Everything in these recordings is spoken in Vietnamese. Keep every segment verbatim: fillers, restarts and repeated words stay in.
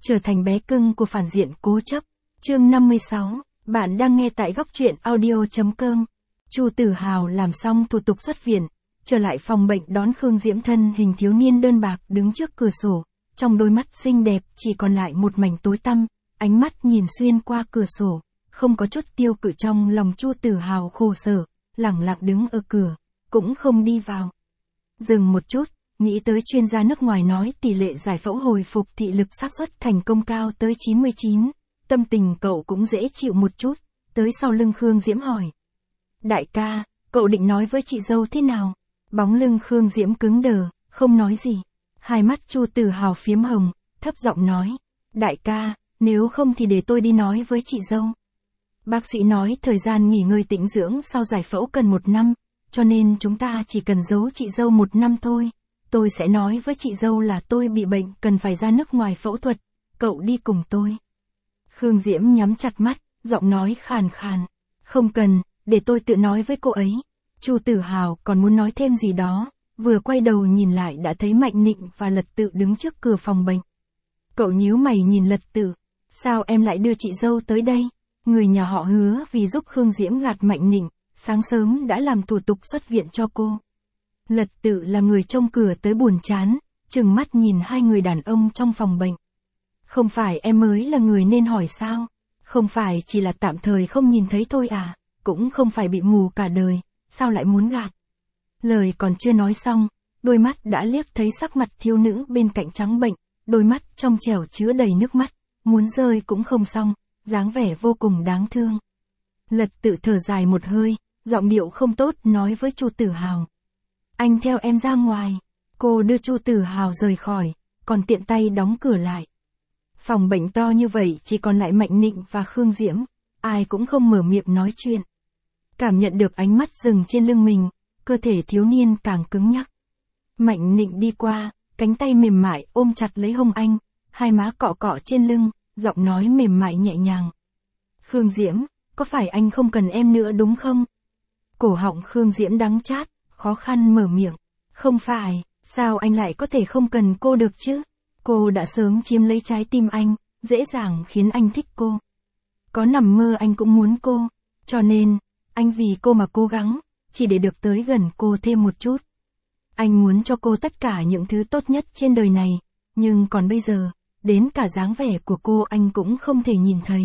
trở thành bé cưng của phản diện cố chấp. Chương năm mươi sáu, bạn đang nghe tại góc truyện audio chấm com. Chu Tử Hào làm xong thủ tục xuất viện, trở lại phòng bệnh đón Khương Diễm. Thân hình thiếu niên đơn bạc đứng trước cửa sổ, trong đôi mắt xinh đẹp chỉ còn lại một mảnh tối tăm, ánh mắt nhìn xuyên qua cửa sổ, không có chút tiêu cự. Trong lòng Chu Tử Hào khổ sở, lẳng lặng đứng ở cửa, cũng không đi vào. Dừng một chút, nghĩ tới chuyên gia nước ngoài nói tỷ lệ giải phẫu hồi phục thị lực xác suất thành công cao tới chín mươi chín, tâm tình cậu cũng dễ chịu một chút, tới sau lưng Khương Diễm hỏi. Đại ca, cậu định nói với chị dâu thế nào? Bóng lưng Khương Diễm cứng đờ, không nói gì. Hai mắt Chu Tử Hào phiếm hồng, thấp giọng nói. Đại ca, nếu không thì để tôi đi nói với chị dâu. Bác sĩ nói thời gian nghỉ ngơi tĩnh dưỡng sau giải phẫu cần một năm, cho nên chúng ta chỉ cần giấu chị dâu một năm thôi. Tôi sẽ nói với chị dâu là tôi bị bệnh cần phải ra nước ngoài phẫu thuật, cậu đi cùng tôi. Khương Diễm nhắm chặt mắt, giọng nói khàn khàn. Không cần, để tôi tự nói với cô ấy. Chu Tử Hào còn muốn nói thêm gì đó, vừa quay đầu nhìn lại đã thấy Mạnh Nịnh và Lật Tự đứng trước cửa phòng bệnh. Cậu nhíu mày nhìn Lật Tự, sao em lại đưa chị dâu tới đây? Người nhà họ Hứa vì giúp Khương Diễm gạt Mạnh Nịnh, sáng sớm đã làm thủ tục xuất viện cho cô. Lật Tự là người trông cửa tới buồn chán, trừng mắt nhìn hai người đàn ông trong phòng bệnh. Không phải em mới là người nên hỏi sao? Không phải chỉ là tạm thời không nhìn thấy thôi à? Cũng không phải bị mù cả đời, sao lại muốn gạt? Lời còn chưa nói xong, đôi mắt đã liếc thấy sắc mặt thiếu nữ bên cạnh trắng bệnh, đôi mắt trong trẻo chứa đầy nước mắt, muốn rơi cũng không xong, dáng vẻ vô cùng đáng thương. Lật Tự thở dài một hơi, giọng điệu không tốt nói với Chu Tử Hào. Anh theo em ra ngoài. Cô đưa Chu Tử Hào rời khỏi, còn tiện tay đóng cửa lại. Phòng bệnh to như vậy chỉ còn lại Mạnh Nịnh và Khương Diễm, ai cũng không mở miệng nói chuyện. Cảm nhận được ánh mắt dừng trên lưng mình, cơ thể thiếu niên càng cứng nhắc. Mạnh Nịnh đi qua, cánh tay mềm mại ôm chặt lấy hông anh, hai má cọ cọ trên lưng, giọng nói mềm mại nhẹ nhàng. Khương Diễm, có phải anh không cần em nữa đúng không? Cổ họng Khương Diễm đắng chát, khó khăn mở miệng. Không phải, sao anh lại có thể không cần cô được chứ? Cô đã sớm chiếm lấy trái tim anh, dễ dàng khiến anh thích cô. Có nằm mơ anh cũng muốn cô, cho nên, anh vì cô mà cố gắng, chỉ để được tới gần cô thêm một chút. Anh muốn cho cô tất cả những thứ tốt nhất trên đời này, nhưng còn bây giờ, đến cả dáng vẻ của cô anh cũng không thể nhìn thấy.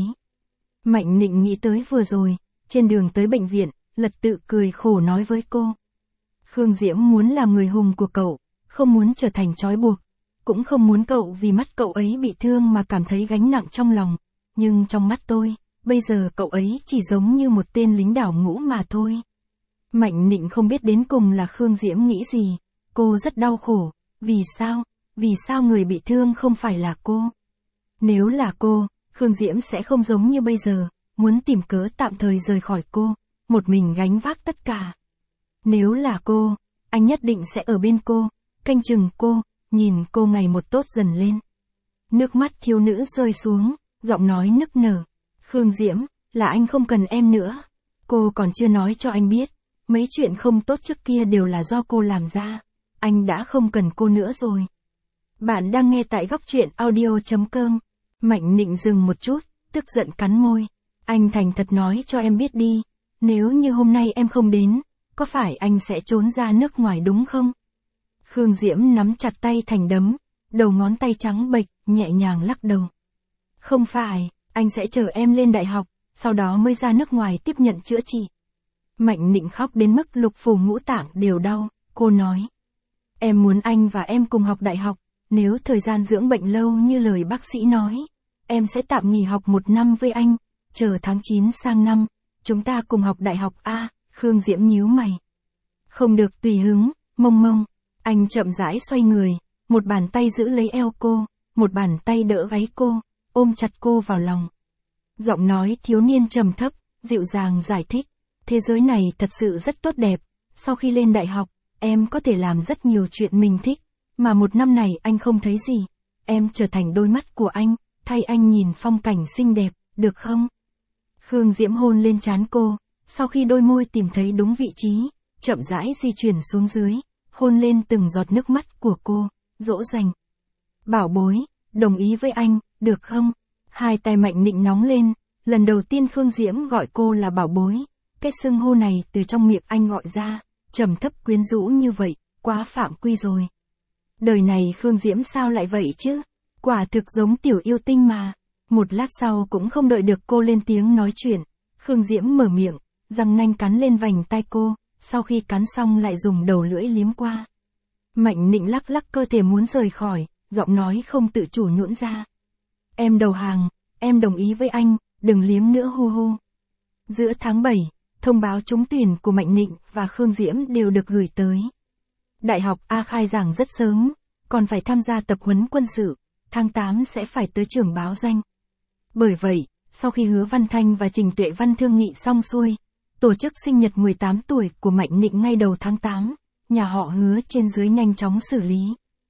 Mạnh Nịnh nghĩ tới vừa rồi, trên đường tới bệnh viện, Lật Tự cười khổ nói với cô. Khương Diễm muốn làm người hùng của cậu, không muốn trở thành trói buộc, cũng không muốn cậu vì mắt cậu ấy bị thương mà cảm thấy gánh nặng trong lòng, nhưng trong mắt tôi, bây giờ cậu ấy chỉ giống như một tên lính đảo ngũ mà thôi. Mạnh Nịnh không biết đến cùng là Khương Diễm nghĩ gì, cô rất đau khổ, vì sao, vì sao người bị thương không phải là cô? Nếu là cô, Khương Diễm sẽ không giống như bây giờ, muốn tìm cớ tạm thời rời khỏi cô, một mình gánh vác tất cả. Nếu là cô, anh nhất định sẽ ở bên cô, canh chừng cô, nhìn cô ngày một tốt dần lên. Nước mắt thiếu nữ rơi xuống, giọng nói nức nở. Khương Diễm, là anh không cần em nữa. Cô còn chưa nói cho anh biết, mấy chuyện không tốt trước kia đều là do cô làm ra. Anh đã không cần cô nữa rồi. Bạn đang nghe tại góc truyện audio chấm com. Mạnh Nịnh dừng một chút, tức giận cắn môi. Anh thành thật nói cho em biết đi, nếu như hôm nay em không đến, có phải anh sẽ trốn ra nước ngoài đúng không? Khương Diễm nắm chặt tay thành đấm, đầu ngón tay trắng bệch, nhẹ nhàng lắc đầu. Không phải, anh sẽ chờ em lên đại học, sau đó mới ra nước ngoài tiếp nhận chữa trị. Mạnh Nịnh khóc đến mức lục phủ ngũ tạng đều đau, cô nói. Em muốn anh và em cùng học đại học, nếu thời gian dưỡng bệnh lâu như lời bác sĩ nói, em sẽ tạm nghỉ học một năm với anh, chờ tháng chín sang năm, chúng ta cùng học đại học A. Khương Diễm nhíu mày. Không được tùy hứng, mông mông. Anh chậm rãi xoay người, một bàn tay giữ lấy eo cô, một bàn tay đỡ gáy cô, ôm chặt cô vào lòng. Giọng nói thiếu niên trầm thấp, dịu dàng giải thích. Thế giới này thật sự rất tốt đẹp, sau khi lên đại học, em có thể làm rất nhiều chuyện mình thích, mà một năm này anh không thấy gì. Em trở thành đôi mắt của anh, thay anh nhìn phong cảnh xinh đẹp, được không? Khương Diễm hôn lên trán cô, sau khi đôi môi tìm thấy đúng vị trí, chậm rãi di chuyển xuống dưới, hôn lên từng giọt nước mắt của cô, dỗ dành. Bảo bối, đồng ý với anh, được không? Hai tay Mạnh Nịnh nóng lên, lần đầu tiên Khương Diễm gọi cô là bảo bối. Cái xưng hô này từ trong miệng anh gọi ra, trầm thấp quyến rũ như vậy, quá phạm quy rồi. Đời này Khương Diễm sao lại vậy chứ? Quả thực giống tiểu yêu tinh mà. Một lát sau cũng không đợi được cô lên tiếng nói chuyện, Khương Diễm mở miệng, răng nanh cắn lên vành tai cô, sau khi cắn xong lại dùng đầu lưỡi liếm qua. Mạnh Nịnh lắc lắc cơ thể muốn rời khỏi, giọng nói không tự chủ nhũn ra. Em đầu hàng, em đồng ý với anh, đừng liếm nữa hu hu. Giữa tháng bảy, thông báo trúng tuyển của Mạnh Nịnh và Khương Diễm đều được gửi tới. Đại học A khai giảng rất sớm, còn phải tham gia tập huấn quân sự, tháng tám sẽ phải tới trường báo danh. Bởi vậy, sau khi Hứa Văn Thanh và Trình Tuệ Văn thương nghị xong xuôi, tổ chức sinh nhật mười tám tuổi của Mạnh Nịnh ngay đầu tháng tám, nhà họ Hứa trên dưới nhanh chóng xử lý.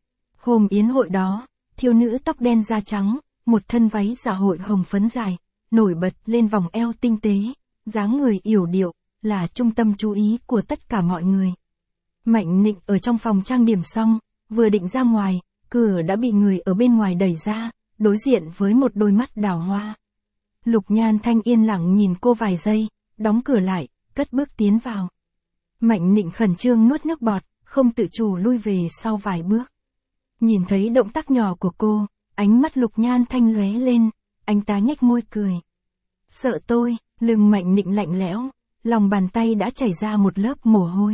Hôm yến hội đó, thiếu nữ tóc đen da trắng, một thân váy dạ hội hồng phấn dài, nổi bật lên vòng eo tinh tế, dáng người yểu điệu, là trung tâm chú ý của tất cả mọi người. Mạnh Nịnh ở trong phòng trang điểm xong, vừa định ra ngoài, cửa đã bị người ở bên ngoài đẩy ra, đối diện với một đôi mắt đào hoa. Lục Nhan Thanh yên lặng nhìn cô vài giây, đóng cửa lại, cất bước tiến vào. Mạnh Nịnh khẩn trương nuốt nước bọt, không tự chủ lui về sau vài bước. Nhìn thấy động tác nhỏ của cô, ánh mắt Lục Nhan Thanh lóe lên, anh ta nhếch môi cười. Sợ tôi, lưng Mạnh Nịnh lạnh lẽo, lòng bàn tay đã chảy ra một lớp mồ hôi.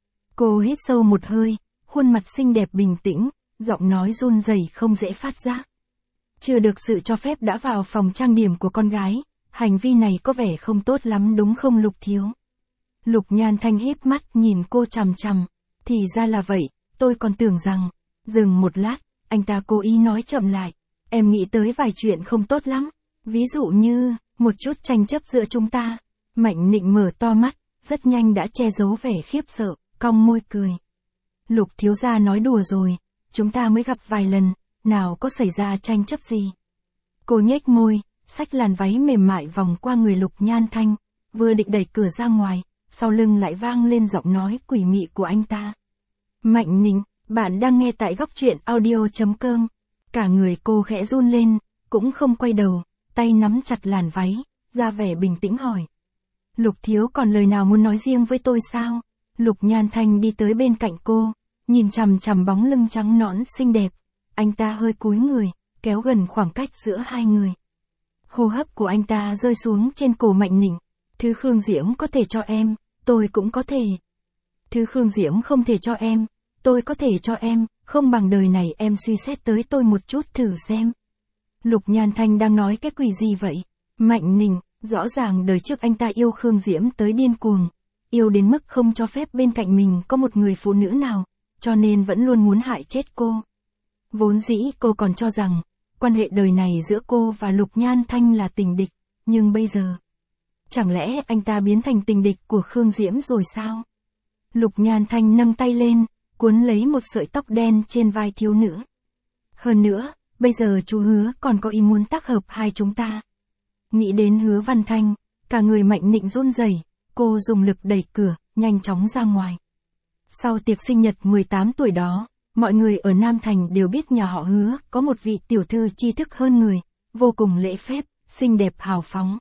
Cô hít sâu một hơi, khuôn mặt xinh đẹp bình tĩnh, giọng nói run rẩy không dễ phát giác. Chưa được sự cho phép đã vào phòng trang điểm của con gái, hành vi này có vẻ không tốt lắm đúng không Lục thiếu? Lục Nhan Thanh híp mắt nhìn cô chằm chằm, thì ra là vậy, tôi còn tưởng rằng, dừng một lát, anh ta cố ý nói chậm lại, em nghĩ tới vài chuyện không tốt lắm, ví dụ như, một chút tranh chấp giữa chúng ta. Mạnh Nịnh mở to mắt, rất nhanh đã che giấu vẻ khiếp sợ, cong môi cười. Lục thiếu gia nói đùa rồi, chúng ta mới gặp vài lần, nào có xảy ra tranh chấp gì. Cô nhếch môi, xách làn váy mềm mại vòng qua người Lục Nhan Thanh, vừa định đẩy cửa ra ngoài, sau lưng lại vang lên giọng nói quỷ mị của anh ta. Mạnh Nịnh, bạn đang nghe tại góc truyện audio chấm com. Cả người cô khẽ run lên, cũng không quay đầu, tay nắm chặt làn váy, ra vẻ bình tĩnh hỏi. Lục thiếu còn lời nào muốn nói riêng với tôi sao? Lục Nhan Thanh đi tới bên cạnh cô, nhìn chằm chằm bóng lưng trắng nõn xinh đẹp. Anh ta hơi cúi người, kéo gần khoảng cách giữa hai người. Hô hấp của anh ta rơi xuống trên cổ Mạnh Nịnh. Thứ Khương Diễm có thể cho em, tôi cũng có thể. Thứ Khương Diễm không thể cho em, tôi có thể cho em, không bằng đời này em suy xét tới tôi một chút thử xem. Lục Nhan Thanh đang nói cái quỷ gì vậy? Mạnh Nịnh, rõ ràng đời trước anh ta yêu Khương Diễm tới điên cuồng, yêu đến mức không cho phép bên cạnh mình có một người phụ nữ nào, cho nên vẫn luôn muốn hại chết cô. Vốn dĩ cô còn cho rằng, quan hệ đời này giữa cô và Lục Nhan Thanh là tình địch, nhưng bây giờ, chẳng lẽ anh ta biến thành tình địch của Khương Diễm rồi sao? Lục Nhan Thanh nâng tay lên, cuốn lấy một sợi tóc đen trên vai thiếu nữ. Hơn nữa, bây giờ chú Hứa còn có ý muốn tác hợp hai chúng ta. Nghĩ đến Hứa Văn Thanh, cả người Mạnh Nịnh run rẩy, cô dùng lực đẩy cửa, nhanh chóng ra ngoài. Sau tiệc sinh nhật mười tám tuổi đó, mọi người ở Nam Thành đều biết nhà họ Hứa có một vị tiểu thư tri thức hơn người, vô cùng lễ phép, xinh đẹp hào phóng.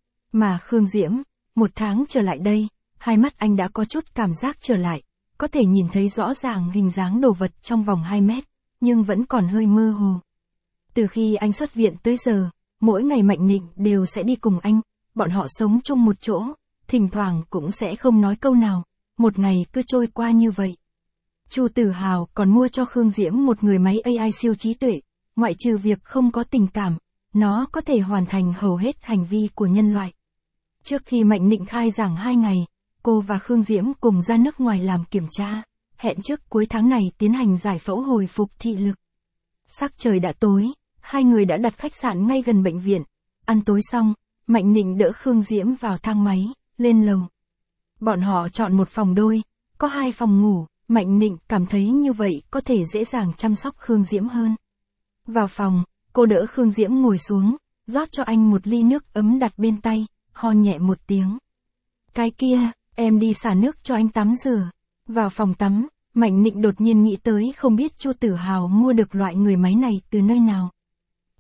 Mà Khương Diễm, một tháng trở lại đây, hai mắt anh đã có chút cảm giác trở lại, có thể nhìn thấy rõ ràng hình dáng đồ vật trong vòng hai mét, nhưng vẫn còn hơi mơ hồ. Từ khi anh xuất viện tới giờ, mỗi ngày Mạnh Nịnh đều sẽ đi cùng anh, bọn họ sống chung một chỗ, thỉnh thoảng cũng sẽ không nói câu nào, một ngày cứ trôi qua như vậy. Chu Tử Hào còn mua cho Khương Diễm một người máy a i siêu trí tuệ, ngoại trừ việc không có tình cảm, nó có thể hoàn thành hầu hết hành vi của nhân loại. Trước khi Mạnh Nịnh khai giảng hai ngày, cô và Khương Diễm cùng ra nước ngoài làm kiểm tra, hẹn trước cuối tháng này tiến hành giải phẫu hồi phục thị lực. Sắc trời đã tối, hai người đã đặt khách sạn ngay gần bệnh viện. Ăn tối xong, Mạnh Nịnh đỡ Khương Diễm vào thang máy, lên lầu. Bọn họ chọn một phòng đôi, có hai phòng ngủ, Mạnh Nịnh cảm thấy như vậy có thể dễ dàng chăm sóc Khương Diễm hơn. Vào phòng, cô đỡ Khương Diễm ngồi xuống, rót cho anh một ly nước ấm đặt bên tay, ho nhẹ một tiếng. Cái kia, em đi xả nước cho anh tắm rửa. Vào phòng tắm, Mạnh Nịnh đột nhiên nghĩ tới không biết Chu Tử Hào mua được loại người máy này từ nơi nào.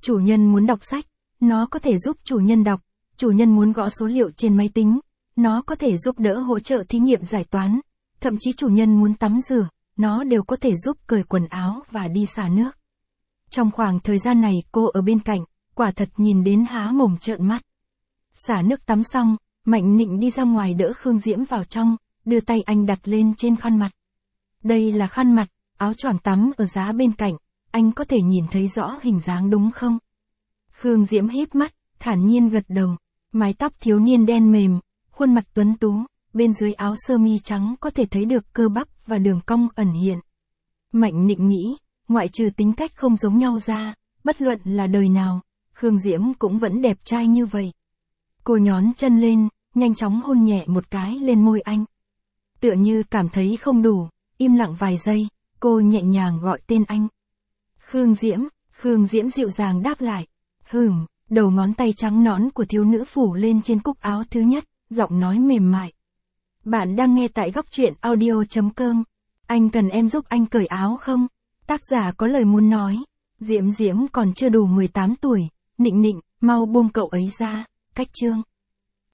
Chủ nhân muốn đọc sách, nó có thể giúp chủ nhân đọc. Chủ nhân muốn gõ số liệu trên máy tính, nó có thể giúp đỡ hỗ trợ thí nghiệm giải toán. Thậm chí chủ nhân muốn tắm rửa, nó đều có thể giúp cởi quần áo và đi xả nước. Trong khoảng thời gian này cô ở bên cạnh, quả thật nhìn đến há mồm trợn mắt. Xả nước tắm xong, Mạnh Nịnh đi ra ngoài đỡ Khương Diễm vào trong, đưa tay anh đặt lên trên khăn mặt. Đây là khăn mặt, áo choàng tắm ở giá bên cạnh, anh có thể nhìn thấy rõ hình dáng đúng không? Khương Diễm híp mắt, thản nhiên gật đầu, mái tóc thiếu niên đen mềm, khuôn mặt tuấn tú, bên dưới áo sơ mi trắng có thể thấy được cơ bắp và đường cong ẩn hiện. Mạnh Nịnh nghĩ, ngoại trừ tính cách không giống nhau ra, bất luận là đời nào, Khương Diễm cũng vẫn đẹp trai như vậy. Cô nhón chân lên, nhanh chóng hôn nhẹ một cái lên môi anh. Tựa như cảm thấy không đủ, im lặng vài giây, cô nhẹ nhàng gọi tên anh. Khương Diễm, Khương Diễm dịu dàng đáp lại. Hừm, đầu ngón tay trắng nõn của thiếu nữ phủ lên trên cúc áo thứ nhất, giọng nói mềm mại. Bạn đang nghe tại góc truyện audio chấm com. Anh cần em giúp anh cởi áo không? Tác giả có lời muốn nói. Diễm Diễm còn chưa đủ mười tám tuổi, Nịnh Nịnh, mau buông cậu ấy ra, cách chương.